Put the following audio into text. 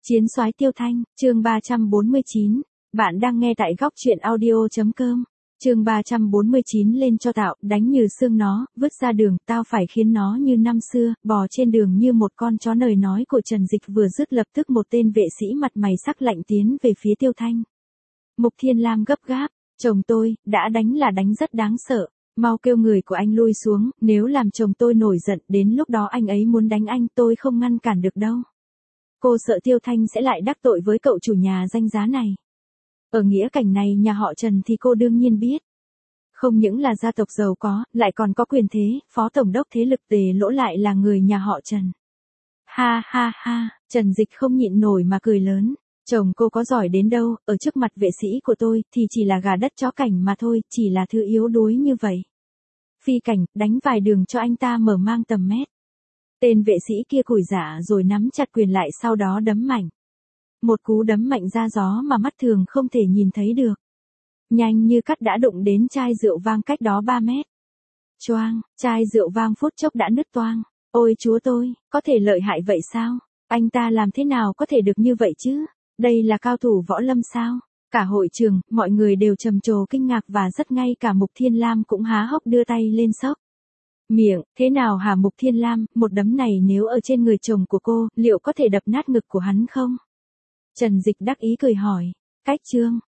Chiến soái Tiêu Thanh, chương 349. Bạn đang nghe tại góc truyện audio.com. Chương 349 lên cho tạo, đánh như xương nó, vứt ra đường, tao phải khiến nó như năm xưa, bò trên đường như một con chó. Lời nói của Trần Dịch vừa dứt lập tức một tên vệ sĩ mặt mày sắc lạnh tiến về phía Tiêu Thanh. Mục Thiên Lam gấp gáp, chồng tôi, đã đánh là đánh rất đáng sợ. Mau kêu người của anh lui xuống, nếu làm chồng tôi nổi giận, đến lúc đó anh ấy muốn đánh anh tôi không ngăn cản được đâu. Cô sợ Tiêu Thanh sẽ lại đắc tội với cậu chủ nhà danh giá này. Ở nghĩa cảnh này nhà họ Trần thì cô đương nhiên biết. Không những là gia tộc giàu có, lại còn có quyền thế, phó tổng đốc thế lực Tề Lỗ lại là người nhà họ Trần. Ha ha ha, Trần Dịch không nhịn nổi mà cười lớn. Chồng cô có giỏi đến đâu, ở trước mặt vệ sĩ của tôi thì chỉ là gà đất chó cảnh mà thôi, chỉ là thứ yếu đuối như vậy. Phi Cảnh, đánh vài đường cho anh ta mở mang tầm mét. Tên vệ sĩ kia củi dạ rồi nắm chặt quyền lại sau đó đấm mạnh. Một cú đấm mạnh ra gió mà mắt thường không thể nhìn thấy được. Nhanh như cắt đã đụng đến chai rượu vang cách đó 3 mét. Choang, chai rượu vang phút chốc đã nứt toang. Ôi chúa tôi, có thể lợi hại vậy sao? Anh ta làm thế nào có thể được như vậy chứ? Đây là cao thủ võ lâm sao? Cả hội trường, mọi người đều trầm trồ kinh ngạc và rất ngay cả Mục Thiên Lam cũng há hốc đưa tay lên sốc. Miệng, thế nào hả Mục Thiên Lam, một đấm này nếu ở trên người chồng của cô, liệu có thể đập nát ngực của hắn không? Trần Dịch đắc ý cười hỏi. Cách chương,